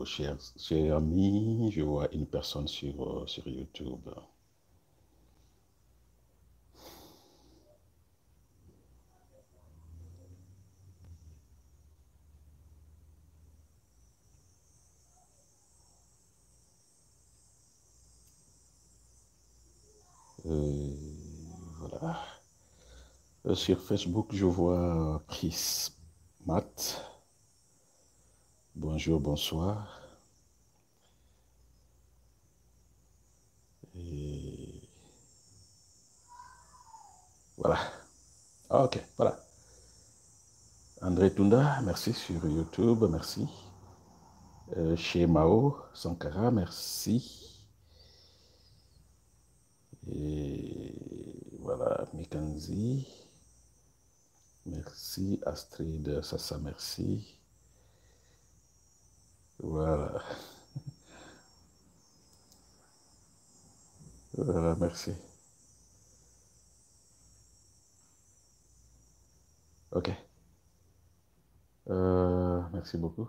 chers amis. Je vois une personne sur YouTube. Voilà. Sur Facebook, je vois Pris Matt. Bonjour, bonsoir. Et voilà. Ah, ok, voilà. André Tunda, merci sur YouTube, merci. Chez Mao Sankara, merci. Et voilà, Mikanzi, merci. Astrid Sassa, merci. Voilà, voilà, merci. Ok. Merci beaucoup.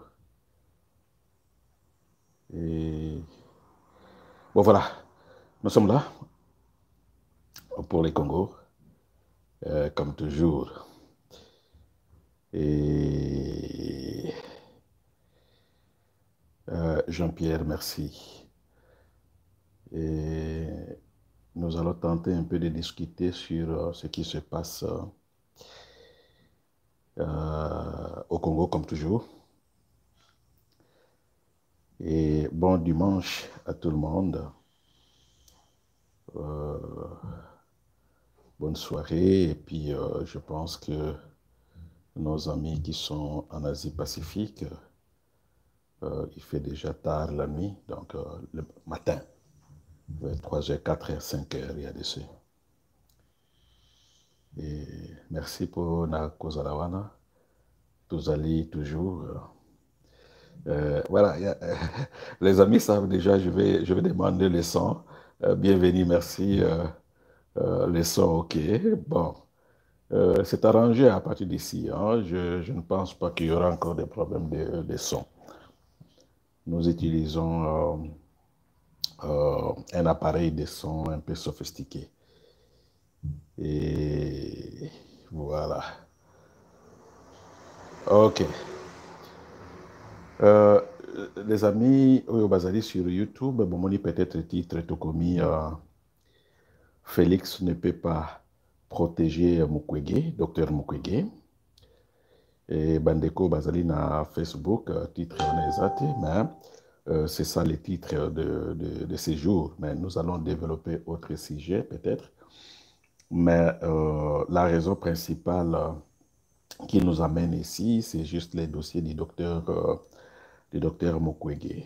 Et bon, voilà, nous sommes là pour les Congos, comme toujours. Et Jean-Pierre, merci. Et nous allons tenter un peu de discuter sur ce qui se passe au Congo, comme toujours. Et bon dimanche à tout le monde. Bonne soirée. Et puis, je pense que nos amis qui sont en Asie-Pacifique, il fait déjà tard la nuit, donc le matin, 3h, 4h, 5h, il y a des C. Et merci pour na Kozalawana, Tozali toujours. Voilà, les amis savent déjà, je vais demander le son. Bienvenue, merci. Le son, ok. Bon, c'est arrangé à partir d'ici, hein. Je ne pense pas qu'il y aura encore des problèmes de son. Nous utilisons un appareil de son un peu sophistiqué. Et voilà. Ok. Euh, les amis, au Bazali sur YouTube, bon, on peut-être titre tout comme Félix ne peut pas protéger Mukwege, docteur Mukwege. Et Bandeko Bazali na Facebook, titre Onezate, mais c'est ça les titres de ces jours. Mais nous allons développer autre sujet peut-être. Mais la raison principale qui nous amène ici, c'est juste les dossiers du docteur Mukwege.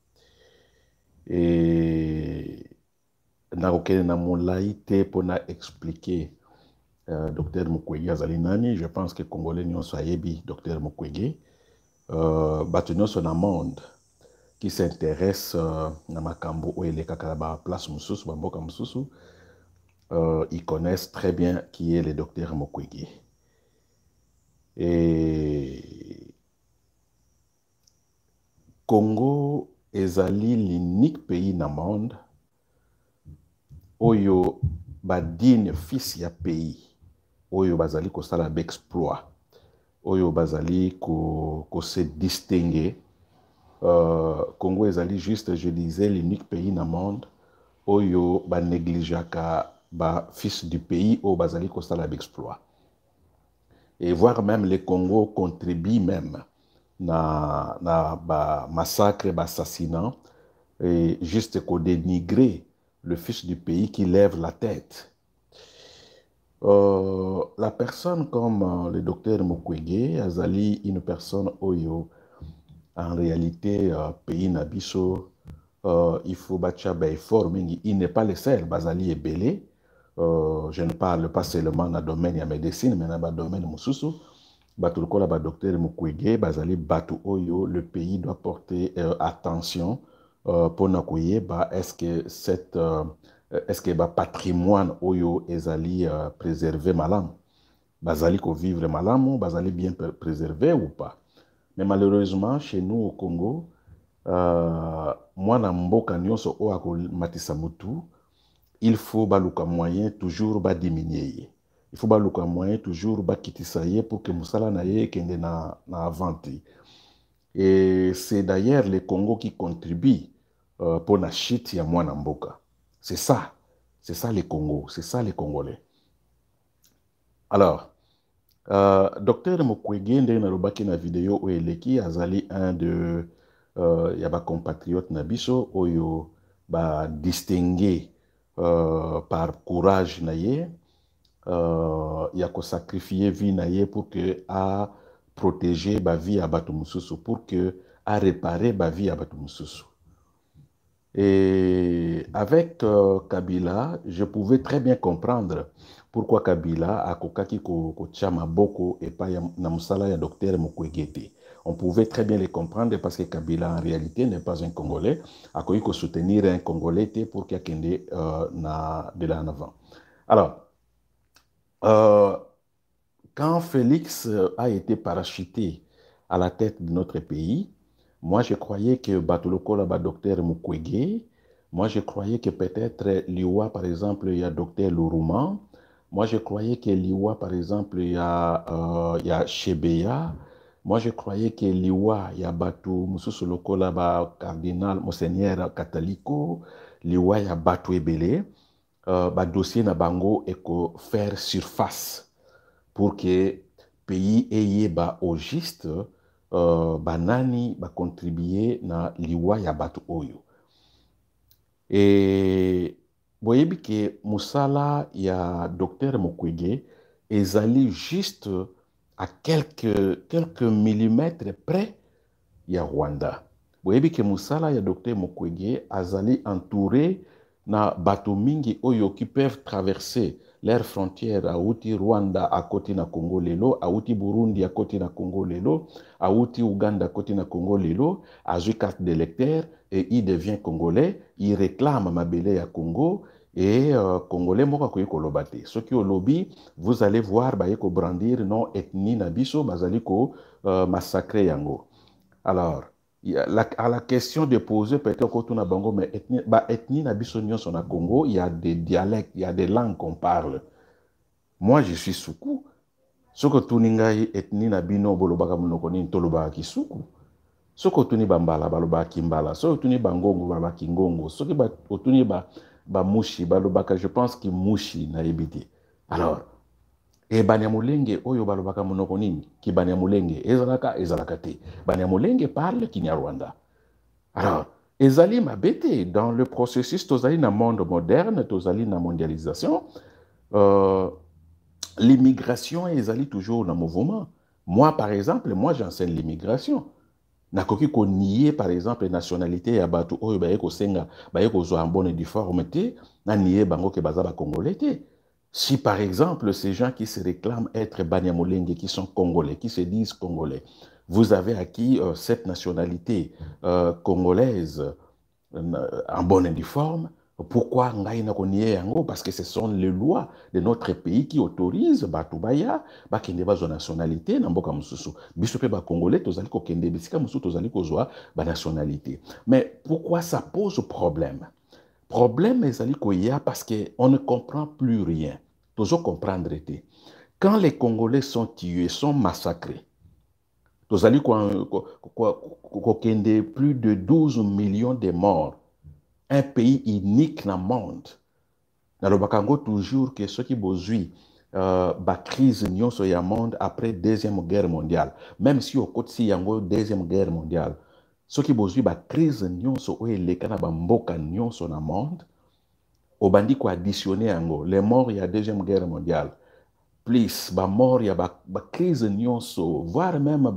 Et Naroke Namolai te pour expliquer docteur Mukwege azali nani. Je pense que Congolais nyonso ayebi docteur Mukwege. Bato nyonso na monde qui s'intéresse na makambo oyo elekaka ba place mususu, bamboka mususu, ils connaissent très bien qui est le docteur Mukwege. Et Congo ezali l'unique pays na monde oyo badine fils ya pays oyo bazali kosala exploit oyo bazali ko se distinguer. Congo ezali juste, je disais, l'unique pays na monde oyo ba négligeaka ba fils du pays oyo bazali kosala exploit. Et voire même le Congo contribue même na ba massacre, ba assassinat, et juste qu'on dénigrer le fils du pays qui lève la tête. La personne comme le docteur Mukwege azali une personne oyo en réalité pays nabiso il faut bacha ba effort mingi. Il n'est pas le seul, bazali est belé. Je ne parle pas seulement dans le domaine de la médecine, mais dans le domaine de Moussousou. Batulukola ba docteur Mukwege, bazali batu oyo, le pays doit porter attention pour nakoye ba est-ce que ba patrimoine oyo ezali préservé malam, bazali ko vivre malam, bazali bien préservé ou pas. Mais malheureusement chez nous au Congo, mwana mboka nyonso oyo akomatisa mutu, il faut baluka moyen toujours ba diminuer. Il faut baluka moyen toujours ba kitisa ye pour que musala na ye kende na avanti. Et c'est d'ailleurs le Congo qui contribue pour la chute ya mwana mboka. C'est ça le Congo, c'est ça les Congolais. Alors, Docteur Mukwege nde nalobaki na vidéo oyo eleki azali un de ya ba compatriotes na biso oyo ba distingué par courage na ye, ya ko sacrifier vie na ye pour que a protéger ba vie à batu mususu, pour que a réparer ba vie à batu mususu. Et avec Kabila, je pouvais très bien comprendre pourquoi Kabila a kokaki ko tchama boko et pas na musala ya docteur Mukwege. On pouvait très bien les comprendre parce que Kabila en réalité n'est pas un Congolais, a koki ko soutenir un Congolais pour qu'il y na de là en avant. Alors, quand Félix a été parachuté à la tête de notre pays, moi je croyais que Batuloko là, docteur Mukwege, moi je croyais que peut-être Liwa par exemple, il y a docteur Lourouman, moi je croyais que Liwa par exemple, il y a Chebeya, moi je croyais que Liwa, il y a Batu Mususu Lokola, cardinal, monseigneur Kataliko, Liwa, il y a Batu Ebele, dossier na bango et ko faire surface pour que pays eye ba au juste banani ba contribuer na liwa ya batu oyo. Et boyebi que musala ya docteur Mukwege ezali juste à quelques millimètres près ya Rwanda. Boyebi que musala ya docteur Mukwege azali entouré na bato mingi oyo qui peuvent traverser leurs frontières à outi Rwanda à côté na Congo lelo, à outi Burundi à côté na Congo lelo, à outi Uganda à côté na Congo lelo, à jouer carte d'électeur et il devient congolais, il réclame mabele à Congo et congolais moka koyi kolobate. Ce qui au lobby, vous allez voir ba yeko brandir non ethnie na biso bazali ko massacrer yango. Alors à la question de poser peut-être que na bango mais ethnie na biso nyonso na Congo, il y a des dialectes, il y a des langues qu'on parle. Moi je suis Soukou. Soko tuni ngai ethnie na bino bolobaka monoko nini tolobaka Kisuku. Soko tuni bambala balobaka Kimbala, soko tuni bangongo balobaka Kingongo, soko tuni ba mushi balobaka je pense ki mushi na ebiti. Alors et Banyamulenge oyo balobaka monoko nini ki Banyamulenge ezalaka te. Banyamulenge parle Kinyarwanda. Alors, ezali mabete dans le processus tozali na monde moderne, tozali na mondialisation, l'immigration ezali toujours dans mouvement. Moi par exemple, moi j'enseigne l'immigration. Nakoki ko nier par exemple les nationalités ya batu oyo baye ko senga, baye ko zo en bonne difformité, na nier bango ke baza ba congolais te. Si par exemple, ces gens qui se réclament être Banyamulenge, qui sont congolais, qui se disent congolais, vous avez acquis cette nationalité congolaise en bonne et due forme, pourquoi ngai na koniye yango? Parce que ce sont les lois de notre pays qui autorisent Batubaya, bakende bazo nationalité, na mboka mususu. Biso pe ba congolais, tozali ko kende bisika mususu tozali ko zwa ba nationalité. Mais pourquoi ça pose problème? Problème ezali koya parce qu'on ne comprend plus rien. Toujours comprendre été. Quand les Congolais sont tués, sont massacrés, tozali kende plus de 12 millions de morts. Un pays unique dans le monde. Nalobakango toujours que ceux qui bozui ba crise nyonso ya monde après Deuxième Guerre mondiale. Même si au côté si yango Deuxième Guerre mondiale. Ce qui bozui ba crise nyonso oye lekana ba mboka nyonso na monde. Au bandi ko additionner yango les morts il y a Deuxième Guerre mondiale. Plus ba mort il y a ba crise nyonso voire même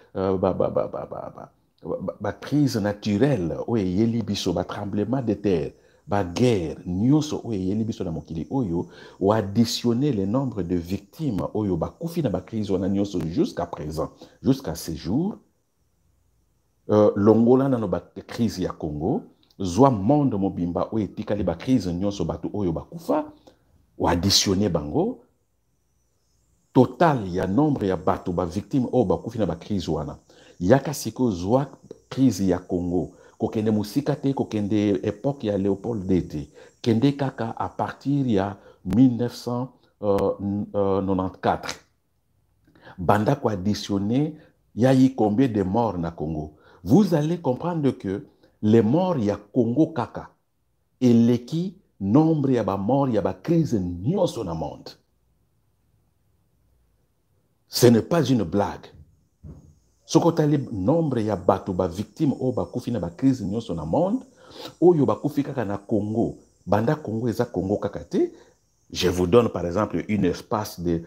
ba crise naturelle oye yeli biso ba tremblement de terre. Ba guerre, nyonso oyo yeli biso na mokili oyo, ou additionner le nombre de victimes oyo ba kufi na ba crise wana nyonso jusqu'à présent, jusqu'à ces jours, longola na no ba crise ya Congo, zwa monde mobimba oyo etikali ba crise nyonso batu oyo ba kufa, ou additionner bango, total ya nombre ya batu ba victime oyo ba kufi na ba crise wana. Yaka siko zwa crise ya Congo, kokende musika te, kokende époque ya Léopold D. Kende kaka à partir ya 1994. Banda ko additionné, il y a eu combien de morts na Congo? Vous allez comprendre que les morts, il y a Congo kaka. Et l'équipe, nombre, il y a mort, il y a crise nyonso na monde. Ce n'est pas une blague. Ce que le nombre, il y a bato, ba victime, ou ba koufi na ba crise nyonso na monde, ou yo ba koufi kaka na Congo. Banda Congo, eza Congo kaka te. Je vous donne par exemple une espace de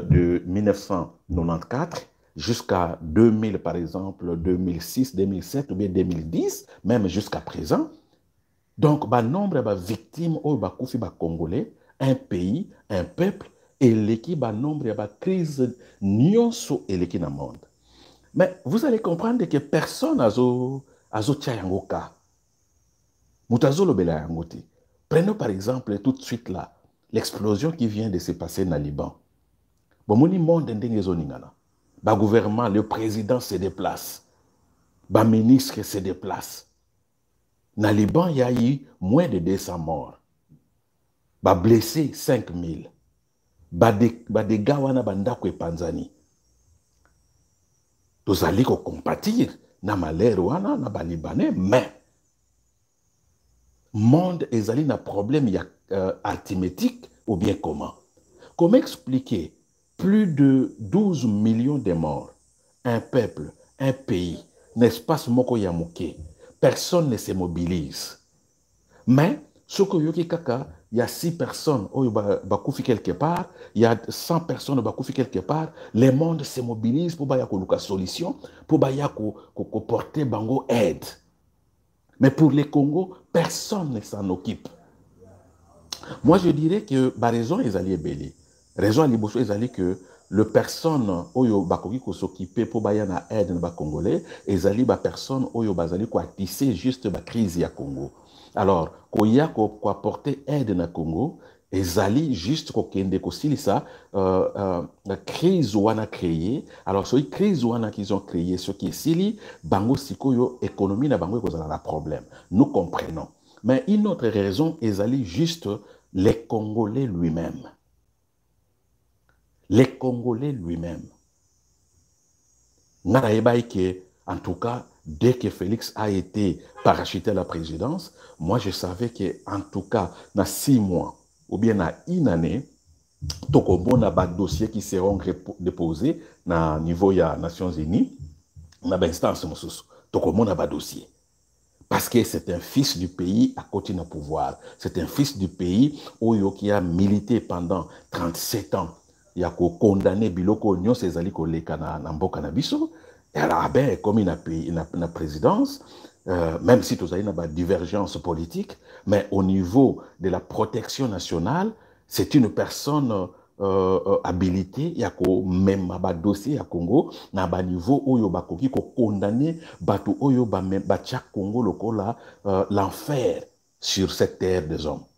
1994 jusqu'à 2000, par exemple, 2006, 2007 ou bien 2010, même jusqu'à présent. Donc, le nombre de victimes au Congolais, un pays, un peuple, et l'équipe, le nombre de crises nyonso et l'équipe dans le monde. Mais vous allez comprendre que personne n'a tchayangoka. Moutazo lo bela yangote. Prenons par exemple tout de suite là, l'explosion qui vient de se passer dans le Liban. Bon, mon monde le gouvernement, le président se déplace. Le ministre se déplace. Dans le Liban, il y a eu moins de 200 morts. Les blessés, 5000. Les dégâts, bandako et panzani. Nous allons compatir na malheur na Libanais, mais monde est allé na problème arithmétique ou bien comment? Comment expliquer plus de 12 millions de morts, un peuple, un pays, n'espace moko yamuke, personne ne se mobilise. Mais ce que yoki kaka, il y a 6 personnes qui bakoufi quelque part, il y a 100 personnes qui bakoufi quelque part, le monde se mobilise pour baya ko luka solution, pour baya ko porter bango aide. Mais pour les Congo, personne ne s'en occupe. Moi, je dirais que la raison est allée belé. Raison à l'Iboso est allée que le personne oyo bakoki ko s'occuper pour baya na aide na Congolais, et allé ba personne oyo bazali ko tisser juste la crise ya Congo. Alors, koya ko apporter aide na Congo, ezali juste ko kende ko silisa la crise wana créé. Alors, cette crise wana qu'ils ont créé, ce qui est sili, bango sikoyo économie na bango kozala la problème. Nous comprenons. Mais une autre raison, ezali juste les Congolais lui-même. Les Congolais lui-même. En tout cas, dès que Félix a été parachuté à la présidence, moi je savais qu'en tout cas, dans 6 mois, ou bien dans une année, il y a des dossiers qui seront déposés au niveau des Nations Unies, dans l'instance, il y a des dossiers. Parce que c'est un fils du pays à côté du pouvoir. C'est un fils du pays qui a milité pendant 37 ans. Il a condamné Biloko Nyon Cezali Koleka na mboka na biso. Et alors, comme il a la présidence, même si tout ça, il y a une divergence politique, mais au niveau de la protection nationale, c'est une personne habilitée, il y a même un dossier à Congo, na ba niveau oyo bakoki ko condamner batu oyo ba tia Congo lokola l'enfer sur cette terre des hommes.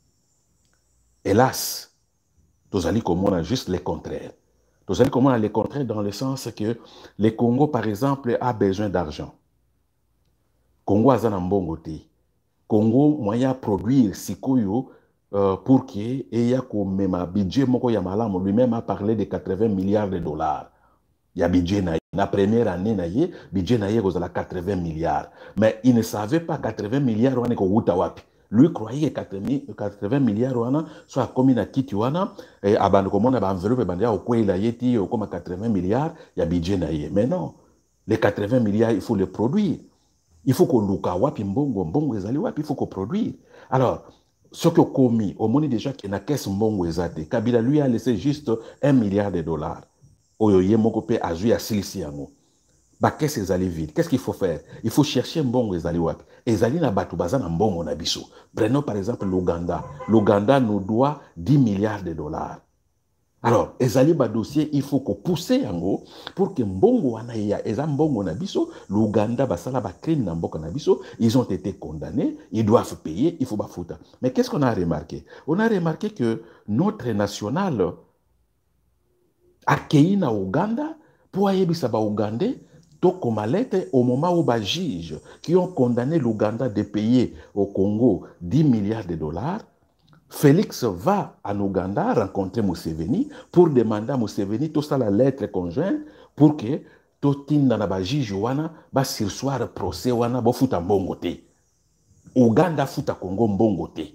Hélas, nous allons comme juste le contraire. Nous allons comme le contraire dans le sens que le Congo, par exemple, a besoin d'argent. Congo a un bon Congo, moyen produire sikoyo pour qu'il y ait un budget lui-même a parlé de 80 milliards de dollars. Il y a budget la première année, le budget est 80 milliards. Mais il ne savait pas 80 milliards on est wapi. Lui croyait que 80 milliards soit comme une kiti et abandon comme on a enveloppe bandia au quoi il a été comme 80 milliards, il y a budget naïe. Mais non, les 80 milliards, il faut les produire. Il faut qu'on luka wapi mbongo ezali wapi, il faut qu'on produise. Alors, ce que commis, au monde déjà qui n'a caisse mbongo ezate, Kabila lui a laissé juste 1 milliard de dollars. Oyo yemoko pe azu ya silisi yango. Ba caisse ezali vide. Qu'est-ce qu'il faut faire? Il faut chercher mbongo ezali wapi. Ezali na batu bazana mbongo na biso. Prenons par exemple l'Ouganda. L'Ouganda nous doit 10 milliards de dollars. Alors, ezali ba dossier, il faut qu'on pousse yango pour que mbongo wana ya eza mbongo na biso, l'Ouganda basala ba crime na mboka na biso, ils ont été condamnés, ils doivent payer, il faut ba fouta. Mais qu'est-ce qu'on a remarqué? On a remarqué que notre national accueilli na Ouganda pour ayebisa ba Ougandais comme lettre au moment où les juges qui ont condamné l'Ouganda de payer au Congo 10 milliards de dollars, Félix va en Ouganda rencontrer Museveni pour demander à Museveni tout ça la lettre conjointe pour que totinda na ba juge wana ba sursoir procès wana bo futa mbongo te. Ouganda futa Congo mbongo te.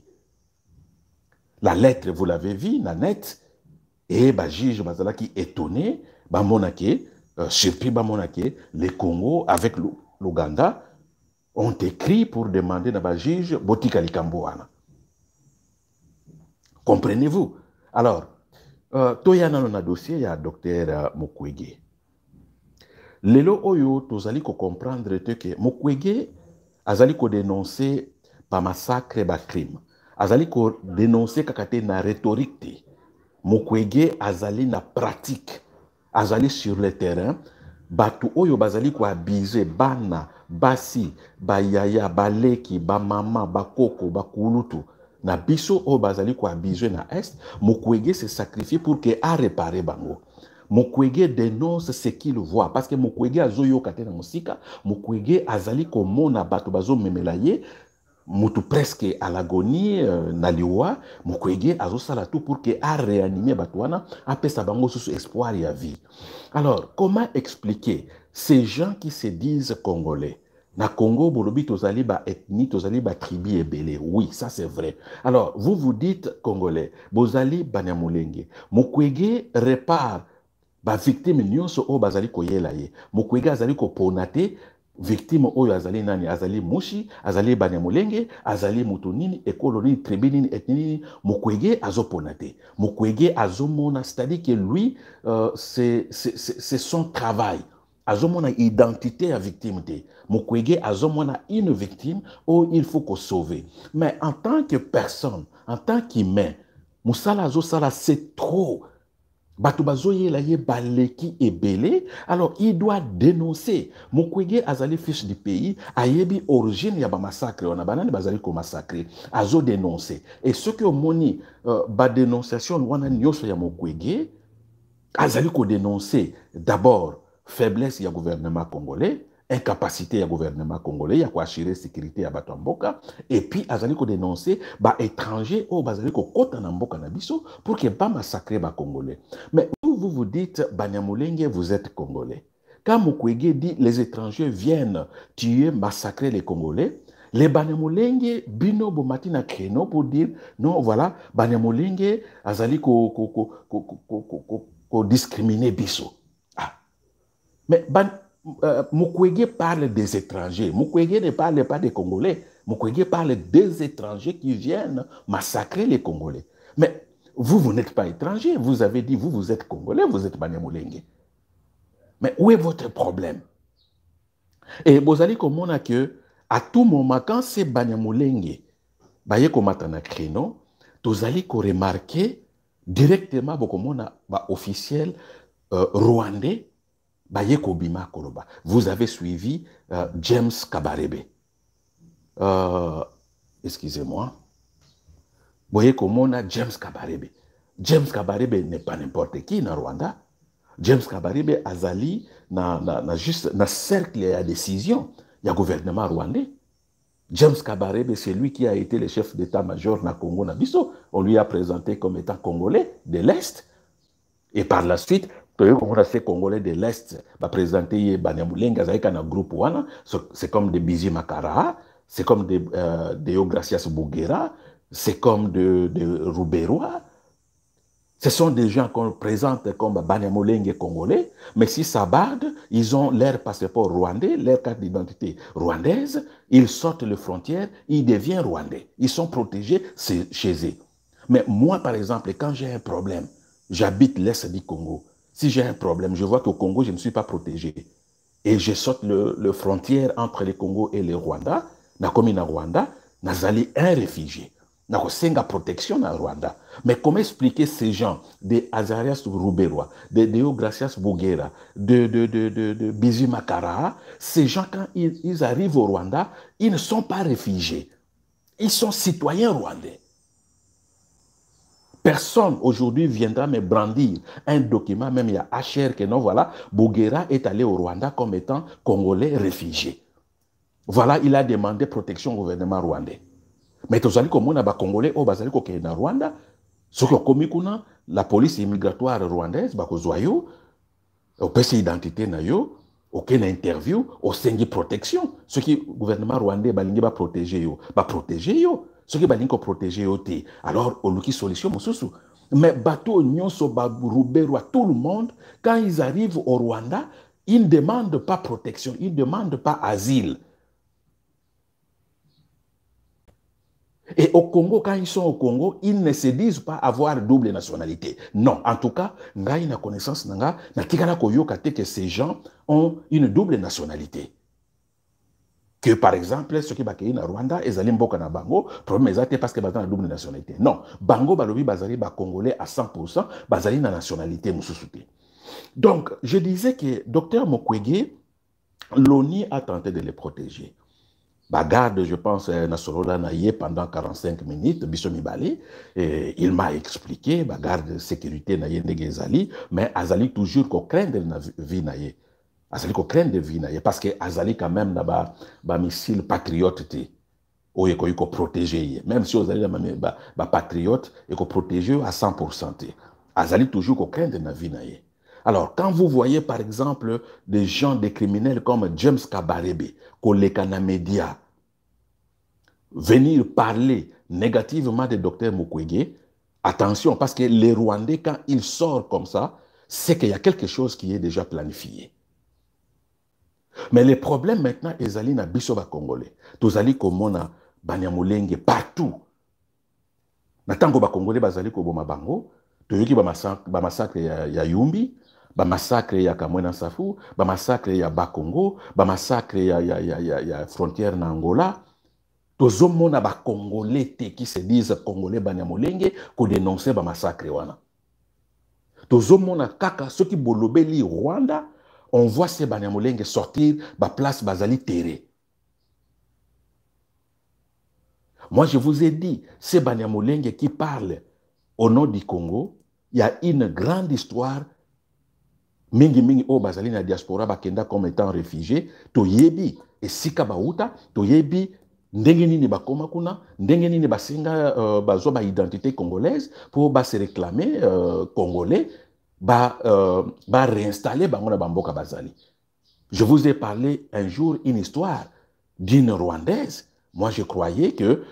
La lettre vous l'avez vu na net et ba juge bazala qui étonné ba monake surpris ba monake le Congo avec l'Ouganda ont écrit pour demander na ba juge botika likambo wana. Comprenez-vous? Alors, toyana na dossier ya docteur Mukwege. Lelo oyo tozali ko comprendre que Mukwege azali ko dénoncer pa massacre ba crime. Azali ko dénoncer kakate na rhétorique te. Mukwege azali na pratique. Azali sur le terrain. Batu oyo bazali ko abiser bana, basi, bayaya, baleki, ba mama, ba koko, ba kulutu. Na biso o bazali ko abiser na est, Mukwege se sacrifie pour que a réparer bango. Mukwege dénonce ce qu'il voit parce que Mukwege azoyo kate na musika, Mukwege azali ko mona bato bazo memelaye, mutu presque à l'agonie na liwa, Mukwege azo sala tout pour que a réanimer batouana, a pesa bango sous espoir ya vie. Alors, comment expliquer ces gens qui se disent congolais? Na Congo, bolobi tozali ba ethnie, tozali ba tribu ebele. Oui, ça c'est vrai. Alors, vous vous dites congolais, bozali Banyamulenge. Mukwege répare ba victime nyonso o bazali koyela ye. Mukwege azali ko ponate victime oyo azali nani, azali mushi, azali Banyamulenge, azali mutunini, ekoloni, tribunini, etnini, Mukwege azoponate. Mukwege azomona, c'est-à-dire que lui, c'est son travail. Azomona identité à victime. Mukwege azomona une victime où il faut qu'on sauve. Mais en tant que personne, en tant qu'humain, Moussala azosala c'est trop. Batubazoye la ye baleki ebele, alors il doit dénoncer. Mukwege azali fiche du pays, ayebi origine ya ba massacre, on a banane bazali ko massacrer, azo dénoncer. Et ce que moni ba dénonciation wana nyoso ya Mukwege, azali ko dénoncer d'abord faiblesse ya gouvernement congolais, incapacité ya gouvernement congolais, ya ko assurer sécurité ya bato mboka, et puis azali ko dénoncer ba étranger o bazali ko kota na mboka na biso pour que ba massacrer ba congolais. Mais vous dites Banyamulenge, vous êtes congolais. Quand Mukwege dit les étrangers viennent tuer, massacrer les Congolais, les Banyamulenge bino bomati na créneau pour dire non voilà Banyamulenge azali ko discriminer biso. Mais Mukwege parle des étrangers. Mukwege ne parle pas des Congolais. Mukwege parle des étrangers qui viennent massacrer les Congolais. Mais vous n'êtes pas étranger. Vous avez dit, vous êtes Congolais, vous êtes Banyamulenge. Mais où est votre problème? Et vous allez comprendre que à tout moment, quand c'est Banyamulenge, baye komata na créneau, vous allez remarquer directement officiel rwandais. Vous avez suivi James Kabarebe. Excusez-moi. Vous voyez comment on a James Kabarebe. James Kabarebe n'est pas n'importe qui dans Rwanda. James Kabarebe azali juste na cercle à décision. Il y a gouvernement rwandais. James Kabarebe, c'est lui qui a été le chef d'état-major na Congo na biso. On lui a présenté comme étant congolais de l'Est. Et par la suite, ces Congolais de l'Est va présenter Banyamulenge avec un groupe wana, c'est comme des Bizi Makara, c'est comme des Deogracias Bouguera, c'est comme de Rouberois. Ce sont des gens qu'on présente comme Banyamulenge congolais, mais si ça barde, ils ont leur passeport rwandais, leur carte d'identité rwandaise, ils sortent les frontières, ils deviennent rwandais. Ils sont protégés chez eux. Mais moi, par exemple, quand j'ai un problème, j'habite l'Est du Congo. Si j'ai un problème, je vois qu'au Congo, je ne suis pas protégé. Et je saute le frontière entre le Congo et le Rwanda. Na komi na Rwanda, nazali un réfugié. Na kosenga protection na Rwanda. Mais comment expliquer ces gens, de Azarias Rouberois, de Deogracias Bouguera, de Bizi Makara, ces gens, quand ils arrivent au Rwanda, ils ne sont pas réfugiés. Ils sont citoyens rwandais. Personne aujourd'hui viendra me brandir un document, même il y a HR que non, voilà, Bouguera est allé au Rwanda comme étant Congolais réfugié. Voilà, il a demandé protection au gouvernement rwandais. Mais tous les Congolais au Bazali ko na Rwanda, ce qui commis kuna la police immigratoire rwandaise ba ko zoyo, au PC identité na yo, aucune interview, au sengi protection. Ce qui le gouvernement rwandais balingi ba protéger yo, ba protéger yo. Ce qui balingi ko protéger yo te. Alors au luki solution mususu. Mais bateau nyonso ba roubero à tout le monde quand ils arrivent au Rwanda, ils ne demandent pas protection, ils ne demandent pas asile. Et au Congo, quand ils sont au Congo, ils ne se disent pas avoir double nationalité. Non, en tout cas, ngai na connaissance nanga, na tikala koyoka te que ces gens ont une double nationalité. Que par exemple, ceux qui bakei na Rwanda, ezali mboka na bango, problème ezate parce que bazali na double nationalité. Non, bango balobi bazali ba congolais à 100%, bazali na nationalité mususuté. Donc, je disais que Dr Mukwege, l'ONU a tenté de les protéger. Bagarde, je pense, Nasorola Naye pendant 45 minutes, Bissomi Bali, il m'a expliqué, bagarde sécurité Naye Negezali, mais Azali toujours qu'on craint de la vie Naye. Azali qu'on craint de vie Naye, parce que Azali quand même là-bas, missile patriote, où il faut protéger. Même si Azali est patriote, il faut protéger à 100%. Azali toujours qu'on craint de la vie Naye. Alors, quand vous voyez, par exemple, des gens, des criminels comme James Kabarebe, Kolekana Media, venir parler négativement du docteur Mukwege, attention, parce que les Rwandais, quand ils sortent comme ça, c'est qu'il y a quelque chose qui est déjà planifié. Mais le problème maintenant, ezali na biso ba Congolais. Tozali komona Banyamulenge partout. Na tango ba Congolais bazali ko boma bango, toyoki ba massacre ya Yumbi, ba massacre ya Kamwena Safu, ba massacre ya Bakongo, ba massacre ya frontière na Angola. Tozomona ba Congolais qui se disent Congolais Banyamulenge ko dénoncer ba massacre wana. Tozomona kaka ceux qui bolobeli Rwanda, on voit ces Banyamulenge sortir ba place bazali terre. Moi je vous ai dit, ces Banyamulenge qui parlent au nom du Congo, il y a une grande histoire. Mingi mingi o bazali na diaspora bakenda comme étant réfugié, toyebi esika bauta, toyebi ndenge nini bakoma kuna, ndenge nini basenga bazwa ba identité congolaise pour se réclamer congolais, réinstaller bango na bamboka bazali. Je vous ai parlé un jour une histoire d'une Rwandaise. Moi je croyais que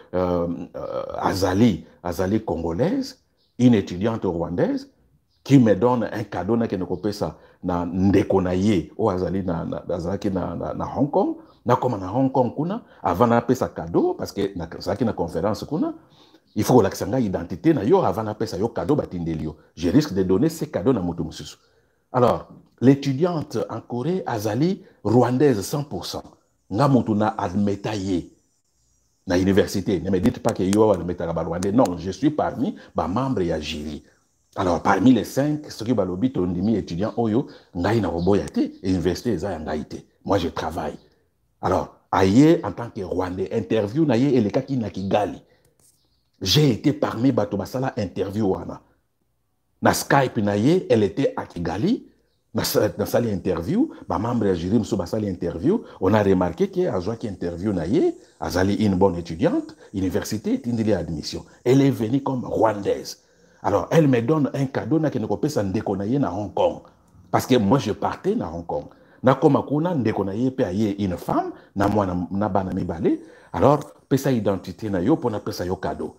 Azali congolaise, une étudiante rwandaise, qui me donne un cadeau na kene kopesa na ndeko na ye o azali na Hong Kong na koma na Hong Kong kuna avant na pesa cadeau parce que na zaki na conférence kuna il faut que la identité na yo avant na pesa yo cadeau batindelio. Je risque de donner ces cadeaux na mutu mususu. Alors l'étudiante en Corée azali rwandaise 100%. Nga mutu na admeta ye na université. Ne me dites pas que yo admeta ba rwandais. Non, je suis parmi ba membre ya jury. Alors, parmi les 5, ceux qui balobi tondimi étudiants, oyo, ngai na roboyate, université eza ngaite. Moi, je travaille. Alors, aye, en tant que Rwandais, interview na ye elekaki na Kigali. J'ai été parmi bato basala interview wana. Na Skype na ye, elle était à Kigali. Na sali interview, ba membre ya jury mso basali interview, on a remarqué que azwa ki interview na ye, azali une bonne étudiante, université, tindili admission. Elle est venue comme rwandaise. Alors, elle me donne un cadeau na keneko pesa ndeko na ye na Hong Kong. Parce que moi, je partais na Hong Kong. Na koma kuna ndeko na ye pe aye une femme, na moi na bana mibale. Alors, pesa identité na yo pour na pesa yo cadeau.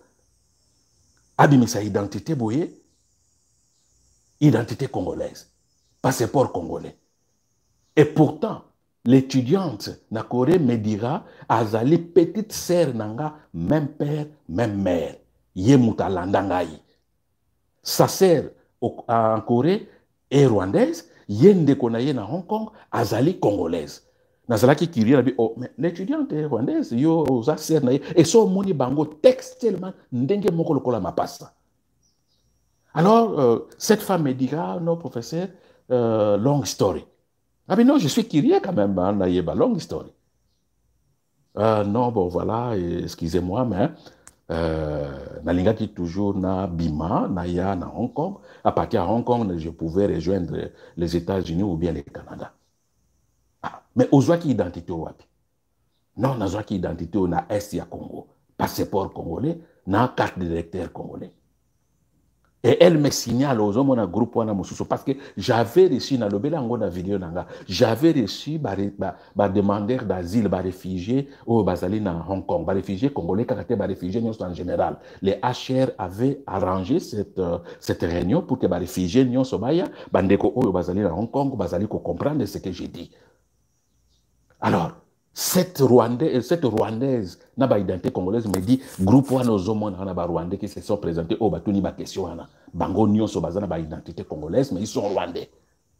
Abimisa identité boye, identité congolaise, passeport congolais. Et pourtant, l'étudiante na Corée me dira, azali petite sœur nanga, même père, même mère. Ye mutalanda ngai. Sa sœur en Corée est rwandaise, yende konaye na Hong Kong, azali congolaise. Nazalaki kiri na bi oh mais l'étudiante est rwandaise, yo za sœur na ye et so moni bango textuellement ndenge moko lokola mapasa. Alors cette femme me dira non professeur long story. Ah mais non, je suis curieux quand même na yeba long story. Non bon voilà, excusez-moi mais nalingaki toujours na Bima, na ya na Hong Kong. À partir de Hong Kong, je pouvais rejoindre les États-Unis ou bien le Canada. Ah, mais ozwaki identité wapi? Non, nazwaki identité na Est ya Congo. Passeport congolais, na carte d'électeur congolais. Et elle me signale aux hommes dans groupe parce que j'avais reçu dans le vidéo j'avais reçu des demandeurs d'asile, des réfugiés au Bazali na Hong Kong, des réfugiés congolais, des réfugiés en général. Les HR avaient arrangé cette réunion pour que les réfugiés n'y soient pas, bandeko au Bazali na Hong Kong, Bazali ko comprendre ce que j'ai dit. Alors, cette Rwandaise n'a pas identité congolaise, me dit, groupe wana ozomona wana ba Rwandais qui se sont présentés au batuni ba question wana. Bango nyonso bazana ba identité congolaise, mais ils sont Rwandais.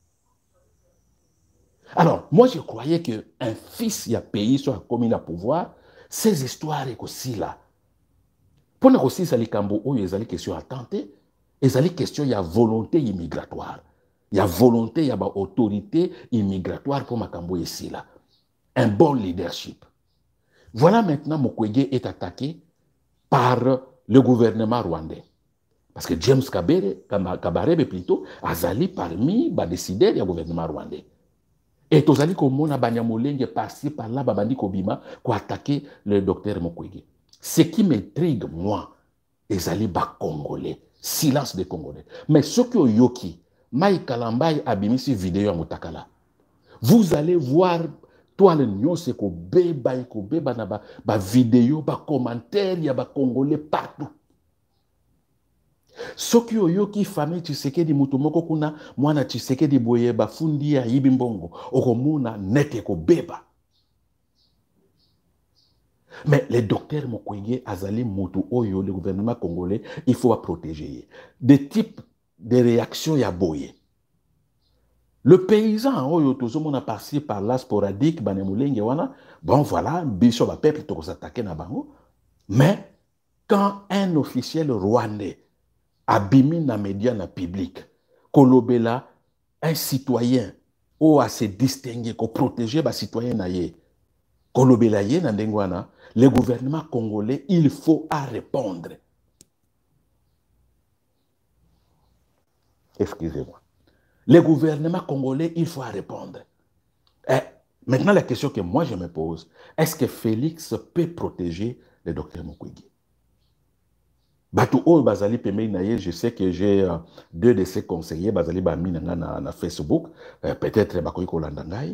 Alors, moi je croyais que un fils y a pays soit commis le pouvoir, ces histoires aussi là. Pour nous aussi ça les cambo où ils allaient question à tenter, ils allaient question il y a volonté immigratoire. Il y a volonté, il y a autorité immigratoire pour Makambo ici là. Un bon leadership. Voilà maintenant Mukwege est attaqué par le gouvernement rwandais. Parce que James Kabarebe plutôt, azali parmi les décideurs du gouvernement rwandais. Et tozali komona banyamolenge par-ci par-là, babandi kobima, pour attaquer le docteur Mukwege. Ce qui m'intrigue, moi, ezali ba Congolais. Silence des Congolais. Mais ce que yoki, Maï Kalambay abimisi vidéo à Mutakala. Vous allez voir toi le nyon c'est ko beba na ba vidéo ba commentaire ya ba Congolais partout. Soki oyoki famille Tshisekedi mutomoko kuna mwana Tshisekedi boye ba fundi ya yibimbongo okomona nete ko beba. Mais les docteurs Mukwege azali mutu oyo le gouvernement congolais il faut protéger. Des types de réactions ya boye. Le paysan, on a passé par là sporadique, bon voilà, biso ba peuple to s'attaquer na bango. Mais quand un officiel rwandais abîme na média na public, kolobela un citoyen ou à se distinguer, ko protéger ba citoyen na ye, kolobela ye na ndengwana, le gouvernement congolais il faut à répondre. Excusez-moi. Le gouvernement congolais, il faut répondre. Et maintenant, la question que moi je me pose, est-ce que Félix peut protéger le docteur Mukwege? Je sais que j'ai deux de ses conseillers, Bazali Bami na Facebook, peut-être Bakoy Kolandangai.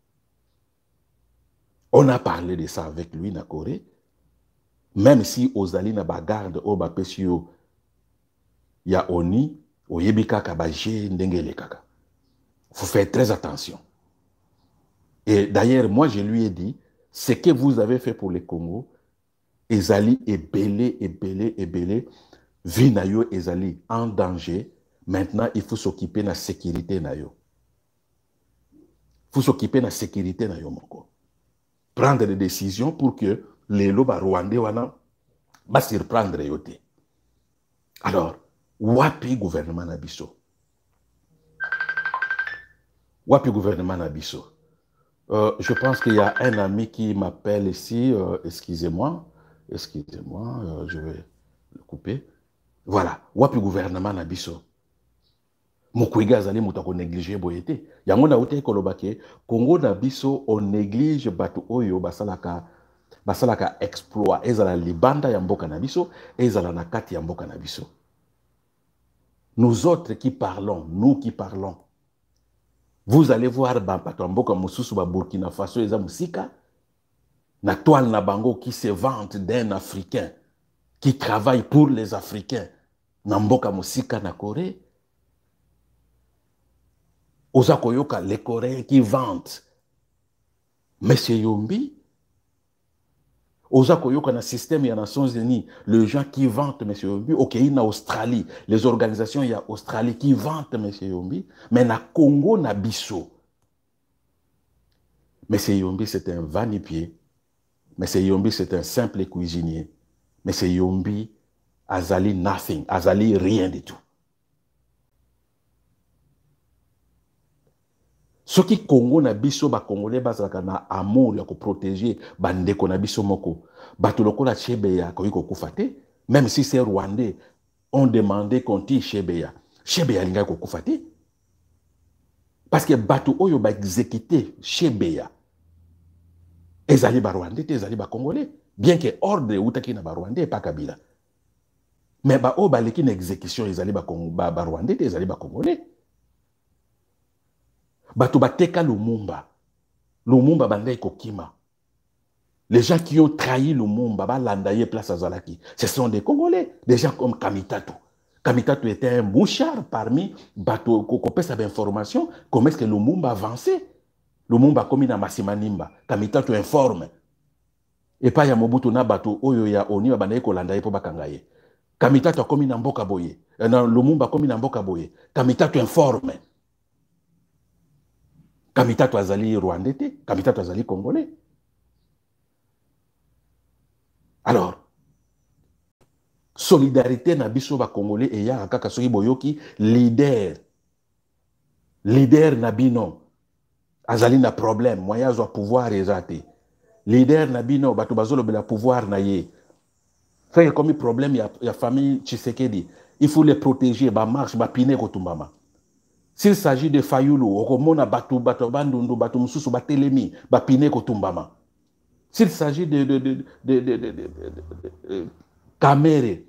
On a parlé de ça avec lui na Corée. Même si Ozali na bagarde au Bapesio, ya Oni, Oyebika Kabaje Ndengele Kaka. Il faut faire très attention. Et d'ailleurs, moi, je lui ai dit, ce que vous avez fait pour le Congo, Ezali est belé, Vinayo Ezali en danger. Maintenant, il faut s'occuper de la sécurité. Il faut s'occuper de la sécurité. Prendre des décisions pour que les lobes rwandais va surprendre. Alors, wapi gouvernement Nabiso? Wapi gouvernement Nabiso? Je pense qu'il y a un ami qui m'appelle ici. Excusez-moi, je vais le couper. Voilà, wapi gouvernement Nabiso? Mukwege azali mutako négliger boyete. Yango na ute kolobake Congo Nabiso on néglige batu oyo basalaka exploit ezala libanda ya mboka Nabiso ezala na kati ya mboka Nabiso. Nous autres qui parlons, vous allez voir Bampatamboka Moussousou Burkina Faso et Zamusika, na toile na bango qui se vante d'un Africain qui travaille pour les Africains, Namboka Musika na Corée. Ozakoyoka, les Coréens qui vantent Monsieur Yombi. Ozakoyoka na système des Nations Unies, les gens qui vantent M. Yombi, ok, il y a Australie, les organisations il y a Australie qui vantent M. Yombi, mais na Congo na biso. M. Yombi c'est un vanipier, M. Yombi c'est un simple cuisinier, M. Yombi azali nothing, azali rien du tout. Ce qui Congo na biso ba Congolais bazaka na amour ya ko protéger bandeko na biso moko. Bato lokola chebe ya ko kufate, Même si c'est Rwandais, on demandait qu'on tire Chebeya. Chebeya linga kokufati. Parce que bato oyo ba exécuté Chebeya. Ezali ba Rwandais, ezali ba Congolais. Bien que ordre outaki na ba Rwandais pas Kabila. Mais ba o baleki na exécution ezali ba Rwandais, ezali ba Congolais. Bato bateka Lumumba. Lumumba bandai kokima. Les gens qui ont trahi Lumumba, Landaye Place Azalaki, ce sont des Congolais, des gens comme Kamitatu. Kamitatu était un mouchard parmi Bato Kokopes avait information comment est-ce que Lumumba avançait. Lumumba a commis dans Massimanimba. Kamitatu informe. Et pas ya Mobutu na Bato Oyo ya Oni Bandaye Kolandaye po Bakangaye. Kamitatu a commis dans Mboka Boye. Lumumba a commis dans Mboka Boye. Kamitatu informe. Kamitatu Azali Rwandais, Kamitatu Azali Congolais. Alors, solidarité na biso ba Congolais et ya kaka soki boyoki leader na bino azali na problème moyen zo pouvoir ezate leader na bino bato bazolo bela pouvoir na ye fait comme problème ya famille Tshisekedi il faut les protéger ba marche ba pine ko tumbama s'il s'agit de Fayulu okomona bato bandundu bato mususu ba telemi ba pine ko tumbama. S'il s'agit de Kamere,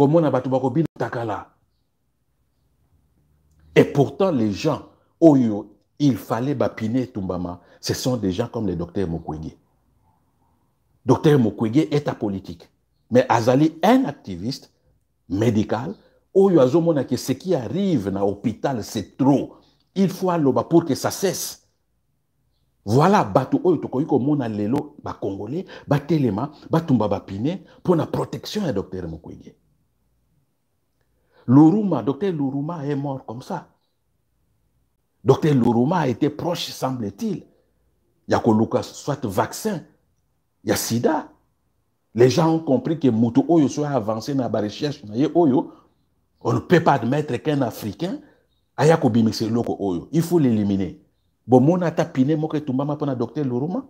et pourtant les gens, Oyo, il fallait bapiner Tumbama, ce sont des gens comme le docteur Mukwege. Docteur Mukwege est apolitique, mais Azali, un activiste médical, Oyo azomona que ce qui arrive dans l'hôpital, c'est trop. Il faut aller pour que ça cesse. Voilà, bato oyo tokoyiko mona lelo ba Congolais, ba telema, ba tumba ba pine pour la protection du docteur Mukwege. Luruma, docteur Luruma est mort comme ça. Docteur Luruma a été proche, semble-t-il. Il y a que soit vaccin, il y a sida. Les gens ont compris que Moutou Oyo soit avancé dans la recherche, on ne peut pas admettre qu'un Africain aya ko bimise loko Oyo. Il faut l'éliminer. Bon, mon ata piné moke tumbama pour le docteur Luruma.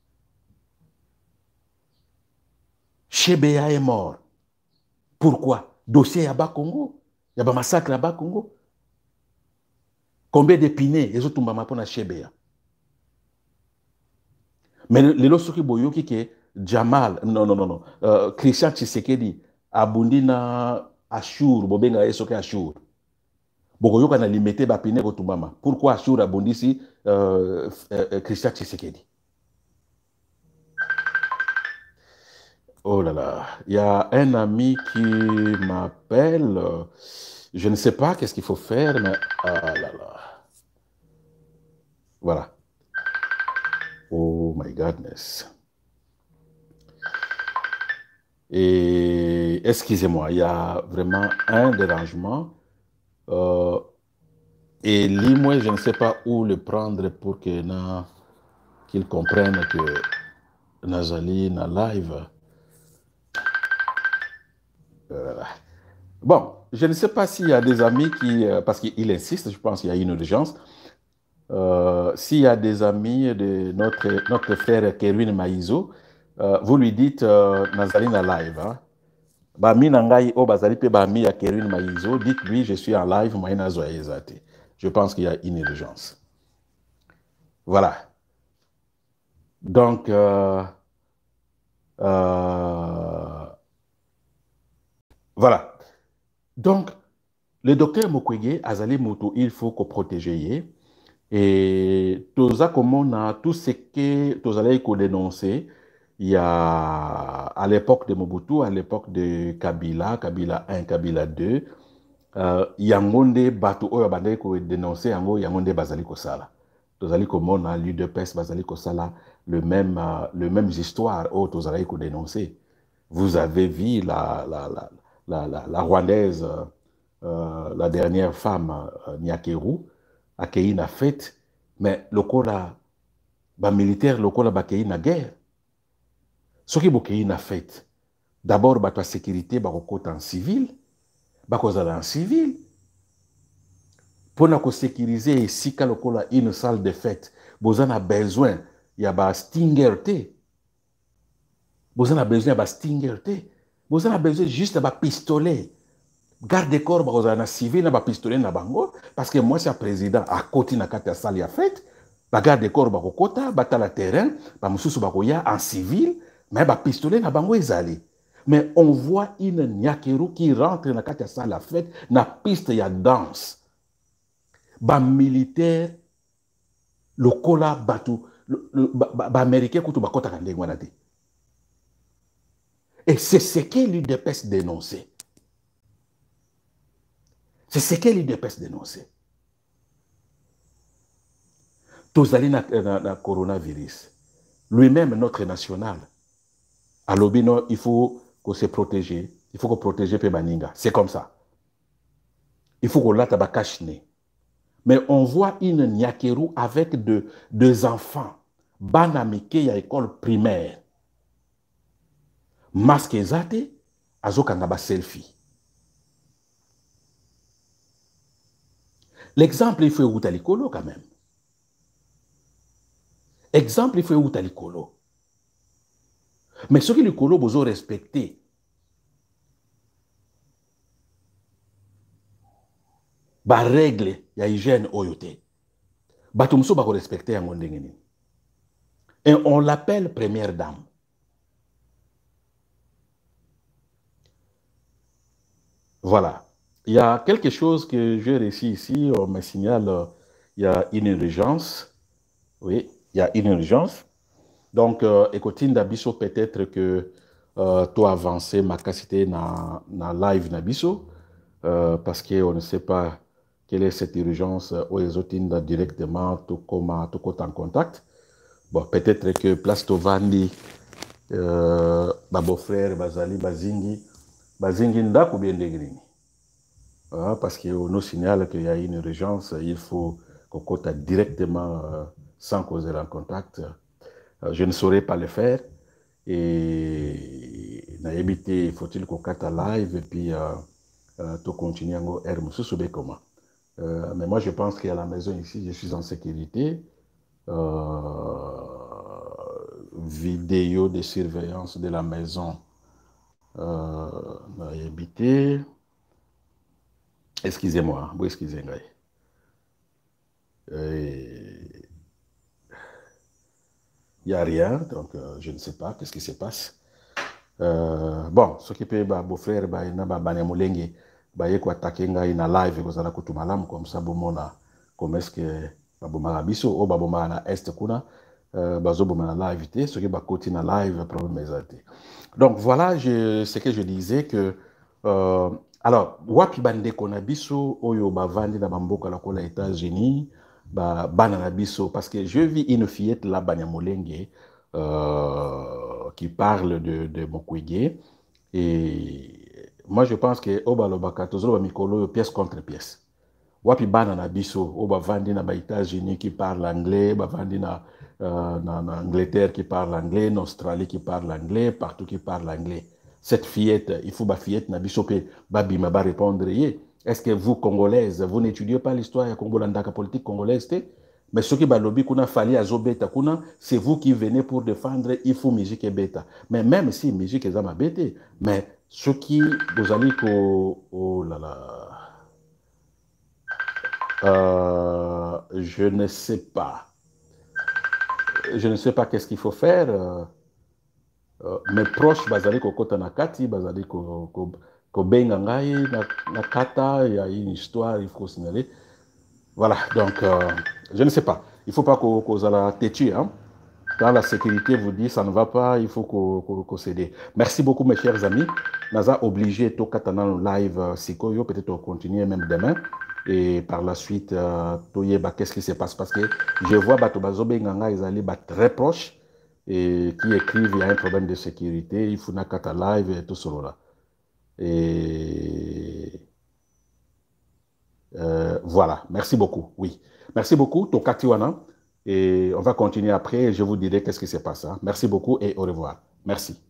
Chebeya est mort. Pourquoi? Dossier à bas Congo. Il y a un massacre à bas Congo. Combien de pinés ils ont tumbama pour la Chebeya? Mais les lois qui boyoki que Jamal, non. Christian Tshisekedi, abundi na Ashur, bobenga esoke Ashur. Bokoyoka na limité bapine kotumbama. Pourquoi Ashur abundi si Christian Tshisekedi? Oh là là, il y a un ami qui m'appelle. Je ne sais pas qu'est-ce qu'il faut faire, mais ah là là. Voilà. Oh my godness. Et excusez-moi, il y a vraiment un dérangement. Et lui, moi, je ne sais pas où le prendre pour qu'il comprenne que Nazali na live. Bon, je ne sais pas s'il y a des amis qui... parce qu'il insiste, je pense qu'il y a une urgence. S'il y a des amis de notre frère Kerwin Maïzo, vous lui dites Nazali na live. Hein? Ba minangai o bazali pe ba mi ya Kerwin Maïzo, dites-lui je suis en live, moyena zoyezate. Je pense qu'il y a une urgence. Voilà. Donc, voilà. Donc, le docteur Mukwege, Azali Moto, il faut qu'on protège. Et tout ça, comme on a tout ce que tout allez dénoncer, il y a à l'époque de Mobutu, à l'époque de Kabila, Kabila 1, Kabila 2, Yangonde Batu Oyo Bandai ko dénoncer, Yangonde Bazali Kosala. Tout allez comme on a l'UDPS Bazali Kosala, le même histoire, oh, tout allez ko dénoncer. Vous avez vu la Rwandaise, la dernière femme, Nyakeru, accueilli na fête, mais le militaire, le accueilli na guerre. Ce qui est na fête, d'abord, la sécurité, en civil, en civil. Pour nous sécuriser ici, quand une salle de fête, vous avez besoin, il y a un stinger. Vous avez besoin de stinger. Vous avez besoin juste d'un pistolet. Garde des corps, vous avez un civil, un pistolet, na bango, parce que moi, c'est un président à côté na kata salle ya fête. Garde des corps, bako kota, batala terrain, ba mususu bako ya en civil, mais ba pistolet na bango ezali. Mais on voit une Nyakeru qui rentre na kata salle ya fête, na piste ya danse. Ba militaire, le kola batu, ba américain kutu bakota kandengwana te. Et c'est ce que l'UDPS dénonçait. C'est ce que l'UDPS dénonçait. Tous allés dans le coronavirus. Lui-même, notre national, à l'obino, il faut qu'on se protège. Il faut qu'on protège Pebaninga. C'est comme ça. Il faut qu'on l'a caché. Mais on voit une Nyakeru avec deux enfants. Banamike à école primaire. Masque ezate, azokangaba selfie. L'exemple, il faut où Likolo quand même. Exemple, il faut où Likolo. Mais ce que Likolo vous respecté, ba règle ya hygiène oyote. Batumso ba respecter yango ndenge. Et on l'appelle première dame. Voilà. Il y a quelque chose que j'ai réussi ici, on me signale, il y a une urgence. Oui, il y a une urgence. Donc, écoutez, Nabiso, peut-être que toi avancé ma capacité dans live Nabiso, parce qu'on ne sait pas quelle est cette urgence où les autres directement, tout comme en contact. Bon, peut-être que Place Tovandi, Babo frère, Bazali, Bazingi Ndaku bien dégrini. Parce qu'on nous signale qu'il y a une urgence, il faut qu'on contacte directement sans causer un contact. Je ne saurais pas le faire. Et il faut-il qu'on contacte live et puis tout continuer à faire comment. Mais moi, je pense qu'à la maison ici, je suis en sécurité. Vidéo de surveillance de la maison. Excusez-moi, vous excusez-moi. Il n'y a rien, donc je ne sais pas qu'est-ce qui se passe. Bon, ce qui peut être beau frère, il y a Banyamulenge, il y a attaquer na live, comme ça, comment est-ce que Babomala Biso, ou Babomala Est Kuna, Bazobomala live, ce qui va continuer na live, problème est. Donc voilà ce que je disais que. Alors, wapi bande konabiso, oyo bavandi na bamboka la kola États-Unis, banana biso, parce que je vis une fillette là, Banyamulenge, qui parle de Mukwege. Et moi, je pense que Obalobaka, Tozolo Mikolo, pièce contre pièce. Wapi banana biso, Oba Vandi na États-Unis qui parle anglais, Bavandi na Angleterre qui parle anglais, en Australie qui parle anglais, partout qui parle anglais. Cette fillette, il faut ba fillette na biso pe babi ma ba répondre. Est-ce que vous, Congolaises, vous n'étudiez pas l'histoire ya Congo landaka politique congolaise? Mais ce qui balobi kuna fali azobeta kuna, c'est vous qui venez pour défendre il faut musique et bêta. Mais même si musique est ma bête, mais ce qui vous allez ko oh là là, je ne sais pas. Je ne sais pas qu'est-ce qu'il faut faire. Mes proches bazali kokota na kati, bazali ko benga ngai na kata, il y a une histoire, il faut signaler. Voilà, donc je ne sais pas. Il ne faut pas qu'on la têtue. Hein. Quand la sécurité vous dit ça ne va pas, il faut qu'on cède. Merci beaucoup mes chers amis. Naza obligé to katana live Sikoyo, peut-être on continue même demain. Et par la suite, qu'est-ce qui se passe? Parce que je vois Batobazo Benganga, ils allaient très proches et qui écrivent il y a un problème de sécurité, il faut nakata live et tout cela. Et voilà, merci beaucoup. Oui, merci beaucoup, Tokatiwana. Et on va continuer après. Je vous dirai qu'est-ce qui se passe. Hein. Merci beaucoup et au revoir. Merci.